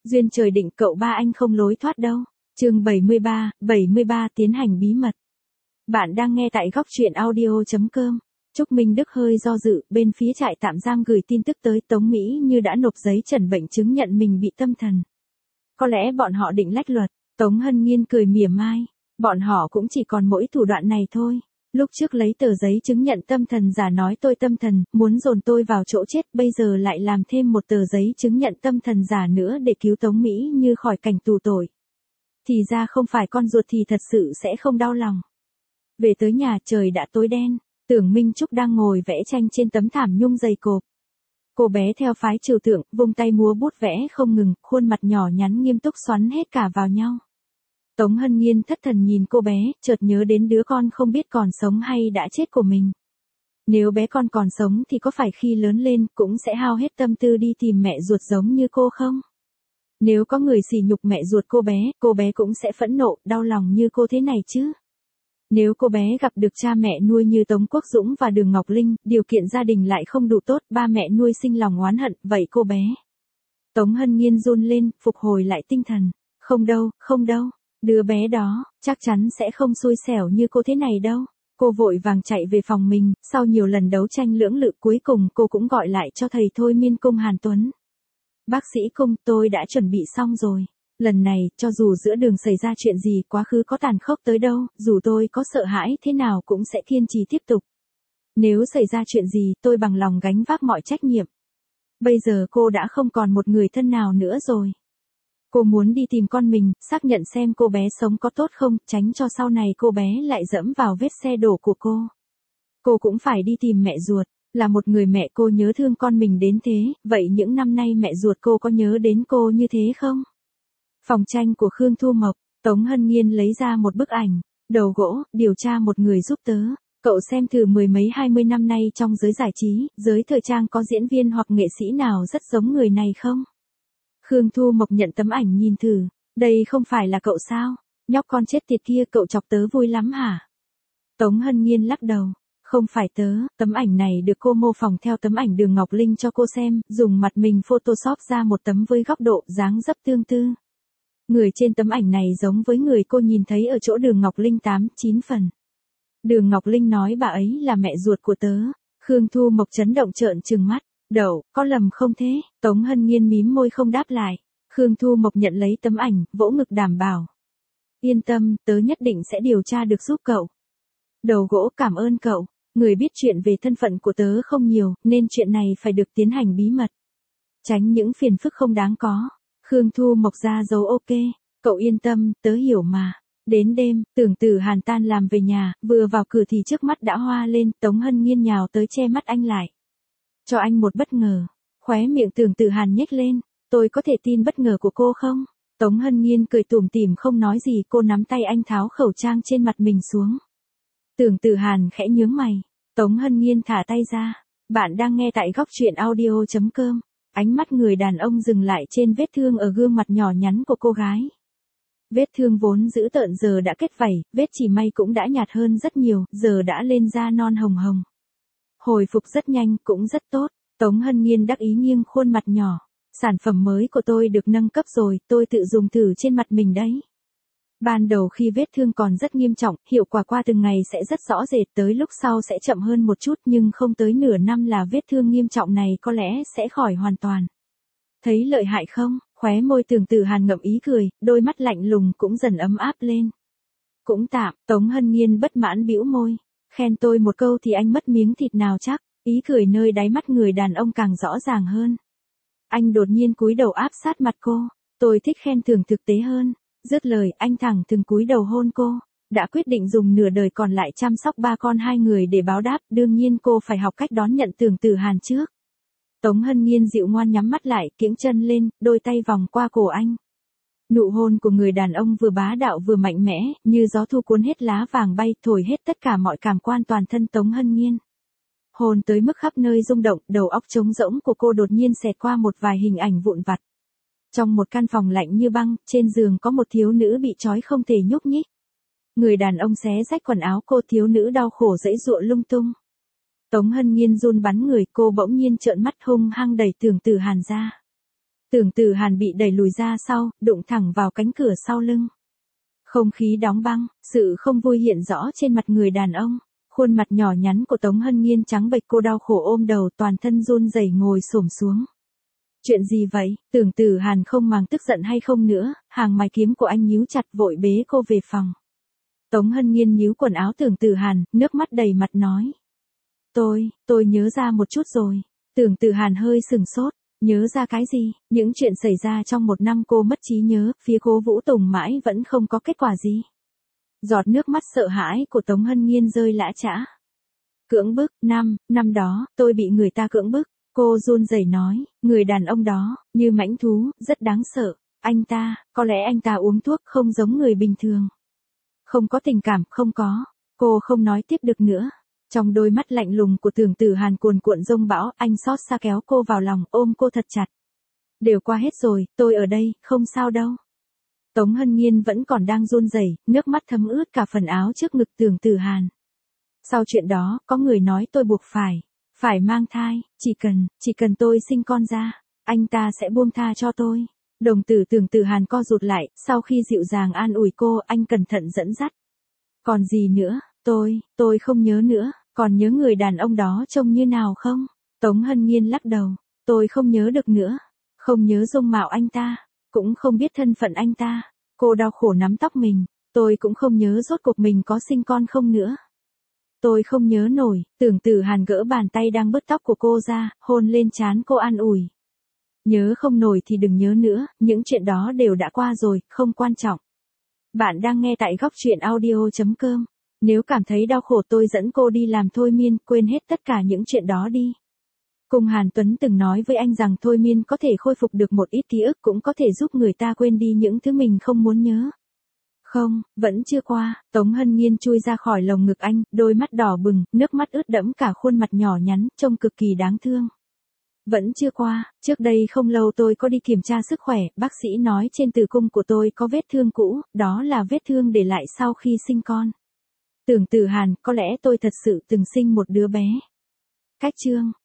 Duyên trời định cậu ba anh không lối thoát đâu. Chương 73 tiến hành bí mật. Bạn đang nghe tại góc truyện audio.com. Trúc Minh Đức hơi do dự, bên phía trại tạm giam gửi tin tức tới Tống Mỹ Như đã nộp giấy trần bệnh chứng nhận mình bị tâm thần. Có lẽ bọn họ định lách luật. Tống Hân Nhiên cười mỉa mai. Bọn họ cũng chỉ còn mỗi thủ đoạn này thôi. Lúc trước lấy tờ giấy chứng nhận tâm thần giả nói tôi tâm thần, muốn dồn tôi vào chỗ chết, bây giờ lại làm thêm một tờ giấy chứng nhận tâm thần giả nữa để cứu Tống Mỹ Như khỏi cảnh tù tội. Thì ra không phải con ruột thì thật sự sẽ không đau lòng. Về tới nhà trời đã tối đen, Tưởng Minh Trúc đang ngồi vẽ tranh trên tấm thảm nhung dày cộp. Cô bé theo phái trừu tượng, vung tay múa bút vẽ không ngừng, khuôn mặt nhỏ nhắn nghiêm túc xoắn hết cả vào nhau. Tống Hân Nhiên thất thần nhìn cô bé, chợt nhớ đến đứa con không biết còn sống hay đã chết của mình. Nếu bé con còn sống thì có phải khi lớn lên cũng sẽ hao hết tâm tư đi tìm mẹ ruột giống như cô không? Nếu có người sỉ nhục mẹ ruột cô bé cũng sẽ phẫn nộ, đau lòng như cô thế này chứ. Nếu cô bé gặp được cha mẹ nuôi như Tống Quốc Dũng và Đường Ngọc Linh, điều kiện gia đình lại không đủ tốt, ba mẹ nuôi sinh lòng oán hận, vậy cô bé. Tống Hân Nhiên run lên, phục hồi lại tinh thần. Không đâu. Đứa bé đó, chắc chắn sẽ không xui xẻo như cô thế này đâu. Cô vội vàng chạy về phòng mình, sau nhiều lần đấu tranh lưỡng lự cuối cùng cô cũng gọi lại cho thầy thôi miên cung Hàn Tuấn. Bác sĩ Cung, tôi đã chuẩn bị xong rồi. Lần này, cho dù giữa đường xảy ra chuyện gì, quá khứ có tàn khốc tới đâu, dù tôi có sợ hãi thế nào cũng sẽ kiên trì tiếp tục. Nếu xảy ra chuyện gì, tôi bằng lòng gánh vác mọi trách nhiệm. Bây giờ cô đã không còn một người thân nào nữa rồi. Cô muốn đi tìm con mình, xác nhận xem cô bé sống có tốt không, tránh cho sau này cô bé lại dẫm vào vết xe đổ của cô. Cô cũng phải đi tìm mẹ ruột, là một người mẹ cô nhớ thương con mình đến thế, vậy những năm nay mẹ ruột cô có nhớ đến cô như thế không? Phòng tranh của Khương Thu Mộc, Tống Hân Nhiên lấy ra một bức ảnh, đầu gỗ, điều tra một người giúp tớ. Cậu xem thử 10 mấy 20 năm nay trong giới giải trí, giới thời trang có diễn viên hoặc nghệ sĩ nào rất giống người này không? Khương Thu Mộc nhận tấm ảnh nhìn thử, đây không phải là cậu sao? Nhóc con chết tiệt kia cậu chọc tớ vui lắm hả? Tống Hân Nhiên lắc đầu, không phải tớ, tấm ảnh này được cô mô phỏng theo tấm ảnh Đường Ngọc Linh cho cô xem, dùng mặt mình photoshop ra một tấm với góc độ dáng dấp tương tự. Người trên tấm ảnh này giống với người cô nhìn thấy ở chỗ Đường Ngọc Linh 8-9 phần. Đường Ngọc Linh nói bà ấy là mẹ ruột của tớ. Khương Thu Mộc chấn động trợn trừng mắt. Đậu, có lầm không thế? Tống Hân Nhiên mím môi không đáp lại. Khương Thu Mộc nhận lấy tấm ảnh, vỗ ngực đảm bảo. Yên tâm, tớ nhất định sẽ điều tra được giúp cậu. Đầu gỗ cảm ơn cậu. Người biết chuyện về thân phận của tớ không nhiều, nên chuyện này phải được tiến hành bí mật. Tránh những phiền phức không đáng có. Khương Thu Mộc ra dấu ok. Cậu yên tâm, tớ hiểu mà. Đến đêm, Tưởng Tử Hàn tan làm về nhà, vừa vào cửa thì trước mắt đã hoa lên, Tống Hân Nhiên nhào tới che mắt anh lại. Cho anh một bất ngờ. Khóe miệng Tưởng Tử Hàn nhếch lên. Tôi có thể tin bất ngờ của cô không? Tống Hân Nhiên cười tủm tỉm không nói gì, cô nắm tay anh tháo khẩu trang trên mặt mình xuống. Tưởng Tử Hàn khẽ nhướng mày. Tống Hân Nhiên thả tay ra. Bạn đang nghe tại góc truyện audio.com. Ánh mắt người đàn ông dừng lại trên vết thương ở gương mặt nhỏ nhắn của cô gái. Vết thương vốn dữ tợn giờ đã kết vảy, vết chỉ may cũng đã nhạt hơn rất nhiều, giờ đã lên da non hồng hồng. Hồi phục rất nhanh, cũng rất tốt. Tống Hân Nhiên đắc ý nghiêng khuôn mặt nhỏ. Sản phẩm mới của tôi được nâng cấp rồi, tôi tự dùng thử trên mặt mình đấy. Ban đầu khi vết thương còn rất nghiêm trọng, hiệu quả qua từng ngày sẽ rất rõ rệt, tới lúc sau sẽ chậm hơn một chút, nhưng không tới nửa năm là vết thương nghiêm trọng này có lẽ sẽ khỏi hoàn toàn. Thấy lợi hại không? Khóe môi Tưởng Tử Hàn ngậm ý cười, đôi mắt lạnh lùng cũng dần ấm áp lên. Cũng tạm, Tống Hân Nhiên bất mãn bĩu môi. Khen tôi một câu thì anh mất miếng thịt nào chắc, ý cười nơi đáy mắt người đàn ông càng rõ ràng hơn. Anh đột nhiên cúi đầu áp sát mặt cô, tôi thích khen thưởng thực tế hơn. Dứt lời, anh thẳng thừng cúi đầu hôn cô, đã quyết định dùng nửa đời còn lại chăm sóc ba con hai người để báo đáp, đương nhiên cô phải học cách đón nhận Tưởng Tử Hàn trước. Tống Hân Nhiên dịu ngoan nhắm mắt lại, kiễng chân lên, đôi tay vòng qua cổ anh. Nụ hôn của người đàn ông vừa bá đạo vừa mạnh mẽ, như gió thu cuốn hết lá vàng bay, thổi hết tất cả mọi cảm quan toàn thân Tống Hân Nhiên. Hôn tới mức khắp nơi rung động, đầu óc trống rỗng của cô đột nhiên xẹt qua một vài hình ảnh vụn vặt. Trong một căn phòng lạnh như băng, trên giường có một thiếu nữ bị trói không thể nhúc nhích. Người đàn ông xé rách quần áo cô, thiếu nữ đau khổ giãy giụa lung tung. Tống Hân Nhiên run bắn người, cô bỗng nhiên trợn mắt hung hăng đẩy Tưởng Tử Hàn ra. Tưởng Tử Hàn bị đẩy lùi ra sau, đụng thẳng vào cánh cửa sau lưng. Không khí đóng băng, sự không vui hiện rõ trên mặt người đàn ông. Khuôn mặt nhỏ nhắn của Tống Hân Nhiên trắng bệch, cô đau khổ ôm đầu, toàn thân run rẩy ngồi xổm xuống. Chuyện gì vậy? Tưởng Tử Hàn không màng tức giận hay không nữa, hàng mày kiếm của anh nhíu chặt, vội bế cô về phòng. Tống Hân Nhiên nhíu quần áo Tưởng Tử Hàn, nước mắt đầy mặt nói. Tôi nhớ ra một chút rồi. Tưởng Tử Hàn hơi sừng sốt, nhớ ra cái gì? Những chuyện xảy ra trong một năm cô mất trí nhớ, phía Cố Vũ Tùng mãi vẫn không có kết quả gì. Giọt nước mắt sợ hãi của Tống Hân Nhiên rơi lã chã. Cưỡng bức, năm đó, tôi bị người ta cưỡng bức. Cô run rẩy nói, người đàn ông đó, như mãnh thú, rất đáng sợ. Có lẽ anh ta uống thuốc không giống người bình thường. Không có tình cảm, không có. Cô không nói tiếp được nữa. Trong đôi mắt lạnh lùng của Tưởng Tử Hàn cuồn cuộn dông bão, anh xót xa kéo cô vào lòng, ôm cô thật chặt. Đều qua hết rồi, tôi ở đây, không sao đâu. Tống Hân Nhiên vẫn còn đang run rẩy, nước mắt thấm ướt cả phần áo trước ngực Tưởng Tử Hàn. Sau chuyện đó, có người nói tôi buộc phải mang thai, chỉ cần tôi sinh con ra, anh ta sẽ buông tha cho tôi. Đồng tử Tưởng Tử Hàn co rụt lại, sau khi dịu dàng an ủi cô, anh cẩn thận dẫn dắt. Còn gì nữa, tôi không nhớ nữa, còn nhớ người đàn ông đó trông như nào không? Tống Hân Nhiên lắc đầu, tôi không nhớ được nữa, không nhớ dung mạo anh ta, cũng không biết thân phận anh ta. Cô đau khổ nắm tóc mình, tôi cũng không nhớ rốt cuộc mình có sinh con không nữa. Tôi không nhớ nổi. Tưởng Tử Hàn gỡ bàn tay đang bứt tóc của cô ra, hôn lên trán cô an ủi. Nhớ không nổi thì đừng nhớ nữa, những chuyện đó đều đã qua rồi, không quan trọng. Bạn đang nghe tại góc truyện audio.com. Nếu cảm thấy đau khổ tôi dẫn cô đi làm thôi miên, quên hết tất cả những chuyện đó đi. Cung Hàn Tuấn từng nói với anh rằng thôi miên có thể khôi phục được một ít ký ức, cũng có thể giúp người ta quên đi những thứ mình không muốn nhớ. Không, vẫn chưa qua. Tống Hân Nhiên chui ra khỏi lồng ngực anh, đôi mắt đỏ bừng, nước mắt ướt đẫm cả khuôn mặt nhỏ nhắn, trông cực kỳ đáng thương. Vẫn chưa qua, trước đây không lâu tôi có đi kiểm tra sức khỏe, bác sĩ nói trên tử cung của tôi có vết thương cũ, đó là vết thương để lại sau khi sinh con. Tưởng Tử Hàn, có lẽ tôi thật sự từng sinh một đứa bé. Cách chương